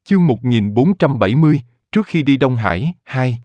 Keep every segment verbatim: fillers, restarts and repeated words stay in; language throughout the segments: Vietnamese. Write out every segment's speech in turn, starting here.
Chương một nghìn bốn trăm bảy mươi, trước khi đi Đông Hải, hai.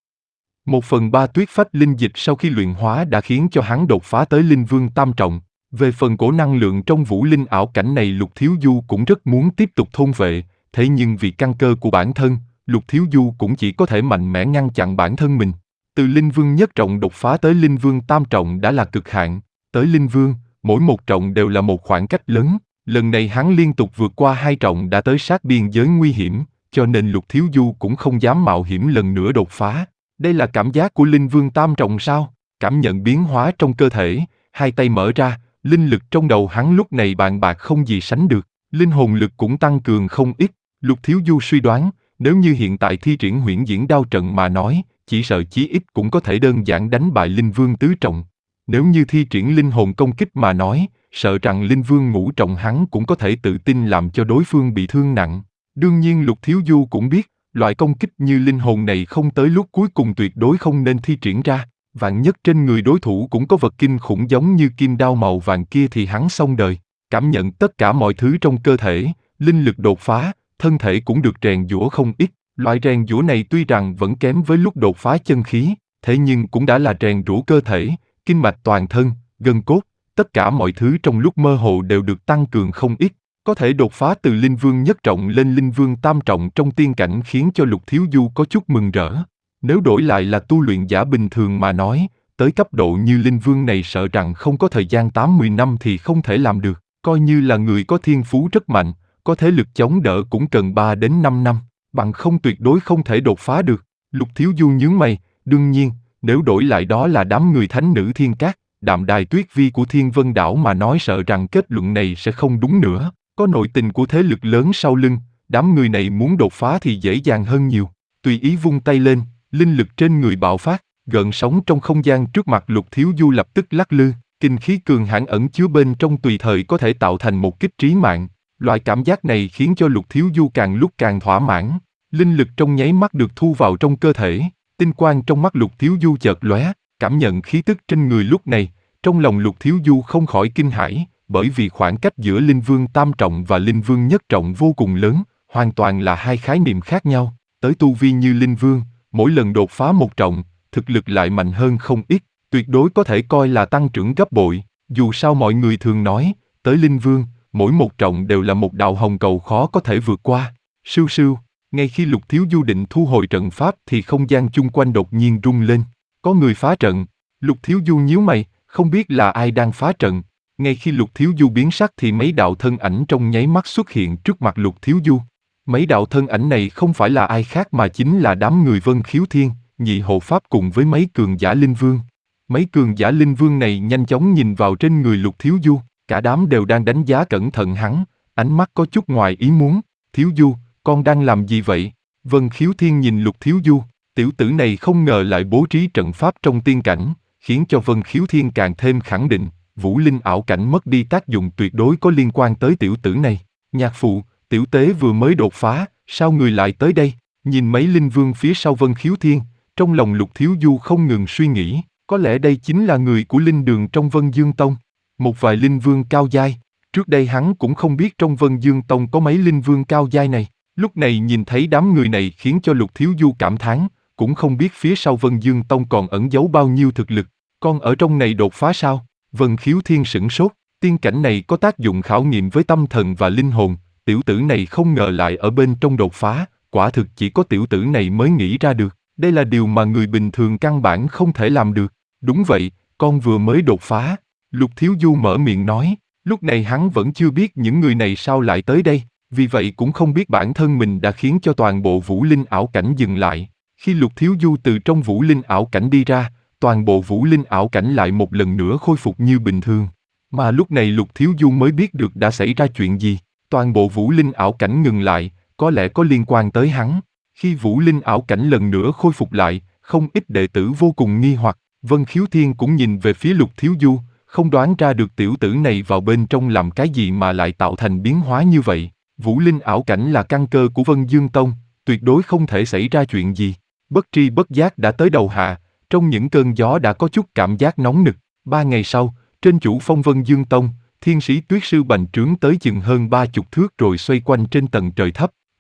Một phần ba tuyết phách linh dịch sau khi luyện hóa đã khiến cho hắn đột phá tới linh vương tam trọng. Về phần cổ năng lượng trong vũ linh ảo cảnh này Lục Thiếu Du cũng rất muốn tiếp tục thôn vệ, thế nhưng vì căn cơ của bản thân, Lục Thiếu Du cũng chỉ có thể mạnh mẽ ngăn chặn bản thân mình. Từ linh vương nhất trọng đột phá tới linh vương tam trọng đã là cực hạn, tới linh vương, mỗi một trọng đều là một khoảng cách lớn. Lần này hắn liên tục vượt qua hai trọng đã tới sát biên giới nguy hiểm, cho nên Lục Thiếu Du cũng không dám mạo hiểm lần nữa đột phá. Đây là cảm giác của linh vương tam trọng sao? Cảm nhận biến hóa trong cơ thể, hai tay mở ra, linh lực trong đầu hắn lúc này bàn bạc không gì sánh được, linh hồn lực cũng tăng cường không ít. Lục Thiếu Du suy đoán, nếu như hiện tại thi triển huyễn diễn đao trận mà nói, chỉ sợ chí ít cũng có thể đơn giản đánh bại linh vương tứ trọng. Nếu như thi triển linh hồn công kích mà nói, sợ rằng linh vương ngũ trọng hắn cũng có thể tự tin làm cho đối phương bị thương nặng. Đương nhiên Lục Thiếu Du cũng biết, loại công kích như linh hồn này không tới lúc cuối cùng tuyệt đối không nên thi triển ra. Vạn nhất trên người đối thủ cũng có vật kinh khủng giống như kim đao màu vàng kia thì hắn xong đời. Cảm nhận tất cả mọi thứ trong cơ thể, linh lực đột phá, thân thể cũng được rèn giũa không ít. Loại rèn giũa này tuy rằng vẫn kém với lúc đột phá chân khí, thế nhưng cũng đã là rèn rũa cơ thể, kinh mạch toàn thân, gân cốt, tất cả mọi thứ trong lúc mơ hồ đều được tăng cường không ít. Có thể đột phá từ linh vương nhất trọng lên linh vương tam trọng trong tiên cảnh khiến cho Lục Thiếu Du có chút mừng rỡ. Nếu đổi lại là tu luyện giả bình thường mà nói, tới cấp độ như linh vương này sợ rằng không có thời gian tám mươi năm thì không thể làm được. Coi như là người có thiên phú rất mạnh, có thể lực chống đỡ cũng cần ba đến năm năm, bằng không tuyệt đối không thể đột phá được. Lục Thiếu Du nhướng mày, đương nhiên, nếu đổi lại đó là đám người thánh nữ thiên cát, đạm đài tuyết vi của Thiên Vân Đảo mà nói sợ rằng kết luận này sẽ không đúng nữa. Có nội tình của thế lực lớn sau lưng, đám người này muốn đột phá thì dễ dàng hơn nhiều. Tùy ý vung tay lên, linh lực trên người bạo phát, gợn sóng trong không gian trước mặt Lục Thiếu Du lập tức lắc lư, kinh khí cường hãn ẩn chứa bên trong tùy thời có thể tạo thành một kích trí mạng. Loại cảm giác này khiến cho Lục Thiếu Du càng lúc càng thỏa mãn, linh lực trong nháy mắt được thu vào trong cơ thể, tinh quang trong mắt Lục Thiếu Du chợt lóe, cảm nhận khí tức trên người lúc này, trong lòng Lục Thiếu Du không khỏi kinh hãi, bởi vì khoảng cách giữa linh vương tam trọng và linh vương nhất trọng vô cùng lớn, hoàn toàn là hai khái niệm khác nhau. Tới tu vi như linh vương, mỗi lần đột phá một trọng, thực lực lại mạnh hơn không ít, tuyệt đối có thể coi là tăng trưởng gấp bội. Dù sao mọi người thường nói, tới linh vương, mỗi một trọng đều là một đạo hồng cầu khó có thể vượt qua. Sưu sưu, ngay khi Lục Thiếu Du định thu hồi trận pháp thì không gian chung quanh đột nhiên rung lên. Có người phá trận. Lục Thiếu Du nhíu mày, không biết là ai đang phá trận. Ngay khi Lục Thiếu Du biến sắc thì mấy đạo thân ảnh trong nháy mắt xuất hiện trước mặt Lục Thiếu Du. Mấy đạo thân ảnh này không phải là ai khác mà chính là đám người Vân Khiếu Thiên, Nhị Hộ Pháp cùng với mấy cường giả linh vương. Mấy cường giả linh vương này nhanh chóng nhìn vào trên người Lục Thiếu Du, cả đám đều đang đánh giá cẩn thận hắn, ánh mắt có chút ngoài ý muốn. Thiếu Du, con đang làm gì vậy? Vân Khiếu Thiên nhìn Lục Thiếu Du, tiểu tử này không ngờ lại bố trí trận pháp trong tiên cảnh, khiến cho Vân Khiếu Thiên càng thêm khẳng định, vũ linh ảo cảnh mất đi tác dụng tuyệt đối có liên quan tới tiểu tử này. Nhạc phụ, tiểu tế vừa mới đột phá, sao người lại tới đây? Nhìn mấy linh vương phía sau Vân Khiếu Thiên, trong lòng Lục Thiếu Du không ngừng suy nghĩ, có lẽ đây chính là người của linh đường trong Vân Dương Tông. Một vài linh vương cao giai, trước đây hắn cũng không biết trong Vân Dương Tông có mấy linh vương cao giai này. Lúc này nhìn thấy đám người này khiến cho Lục Thiếu Du cảm thán, cũng không biết phía sau Vân Dương Tông còn ẩn giấu bao nhiêu thực lực. Con ở trong này đột phá sao? Vân Khiếu Thiên sửng sốt, tiên cảnh này có tác dụng khảo nghiệm với tâm thần và linh hồn, tiểu tử này không ngờ lại ở bên trong đột phá, quả thực chỉ có tiểu tử này mới nghĩ ra được, đây là điều mà người bình thường căn bản không thể làm được. Đúng vậy, con vừa mới đột phá. Lục Thiếu Du mở miệng nói, lúc này hắn vẫn chưa biết những người này sao lại tới đây, vì vậy cũng không biết bản thân mình đã khiến cho toàn bộ vũ linh ảo cảnh dừng lại. Khi Lục Thiếu Du từ trong vũ linh ảo cảnh đi ra, toàn bộ vũ linh ảo cảnh lại một lần nữa khôi phục như bình thường. Mà lúc này Lục Thiếu Du mới biết được đã xảy ra chuyện gì. Toàn bộ vũ linh ảo cảnh ngừng lại, có lẽ có liên quan tới hắn. Khi vũ linh ảo cảnh lần nữa khôi phục lại, không ít đệ tử vô cùng nghi hoặc. Vân Khiếu Thiên cũng nhìn về phía Lục Thiếu Du, không đoán ra được tiểu tử này vào bên trong làm cái gì mà lại tạo thành biến hóa như vậy. Vũ linh ảo cảnh là căn cơ của Vân Dương Tông, tuyệt đối không thể xảy ra chuyện gì. Bất tri bất giác đã tới đầu hạ, trong những cơn gió đã có chút cảm giác nóng nực. Ba ngày sau, trên chủ phong Vân Dương Tông, thiên sĩ Tuyết Sư bành trướng tới chừng hơn ba chục thước rồi xoay quanh trên tầng trời thấp.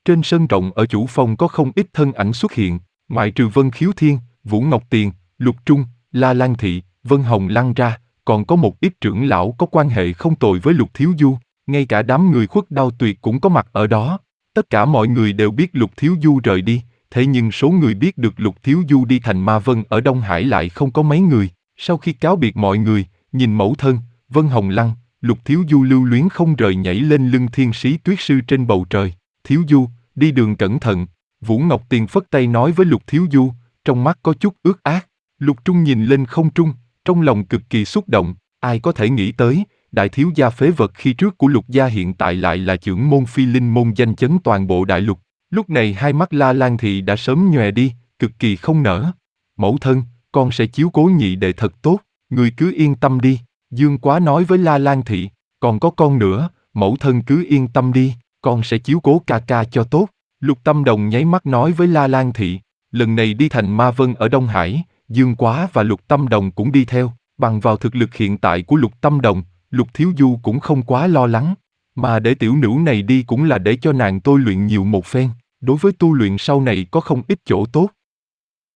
Trên sân rộng ở chủ phòng có không ít thân ảnh xuất hiện, ngoại trừ Vân Khiếu Thiên, Vũ Ngọc Tiền, Lục Trung, La Lan Thị, Vân Hồng Lăng ra, còn có một ít trưởng lão có quan hệ không tồi với Lục Thiếu Du, ngay cả đám người Khuất Đao Tuyệt cũng có mặt ở đó. Tất cả mọi người đều biết Lục Thiếu Du rời đi, thế nhưng số người biết được Lục Thiếu Du đi thành Ma Vân ở Đông Hải lại không có mấy người. Sau khi cáo biệt mọi người, nhìn mẫu thân, Vân Hồng Lăng, Lục Thiếu Du lưu luyến không rời nhảy lên lưng Thiên Sĩ Tuyết Sư trên bầu trời. Thiếu Du, đi đường cẩn thận. Vũ Ngọc Tiền phất tay nói với Lục Thiếu Du, trong mắt có chút ướt át. Lục Trung nhìn lên không trung, trong lòng cực kỳ xúc động. Ai có thể nghĩ tới, đại thiếu gia phế vật khi trước của Lục gia hiện tại lại là trưởng môn phi linh môn danh chấn toàn bộ đại lục. Lúc này hai mắt La Lan Thị đã sớm nhòe đi, cực kỳ không nỡ. Mẫu thân, con sẽ chiếu cố nhị đệ thật tốt, người cứ yên tâm đi. Dương Quá nói với La Lan Thị, còn có con nữa, mẫu thân cứ yên tâm đi, con sẽ chiếu cố ca ca cho tốt. Lục Tâm Đồng nháy mắt nói với La Lan Thị, lần này đi thành Ma Vân ở Đông Hải, Dương Quá và Lục Tâm Đồng cũng đi theo, bằng vào thực lực hiện tại của Lục Tâm Đồng, Lục Thiếu Du cũng không quá lo lắng, mà để tiểu nữ này đi cũng là để cho nàng tôi luyện nhiều một phen, đối với tu luyện sau này có không ít chỗ tốt.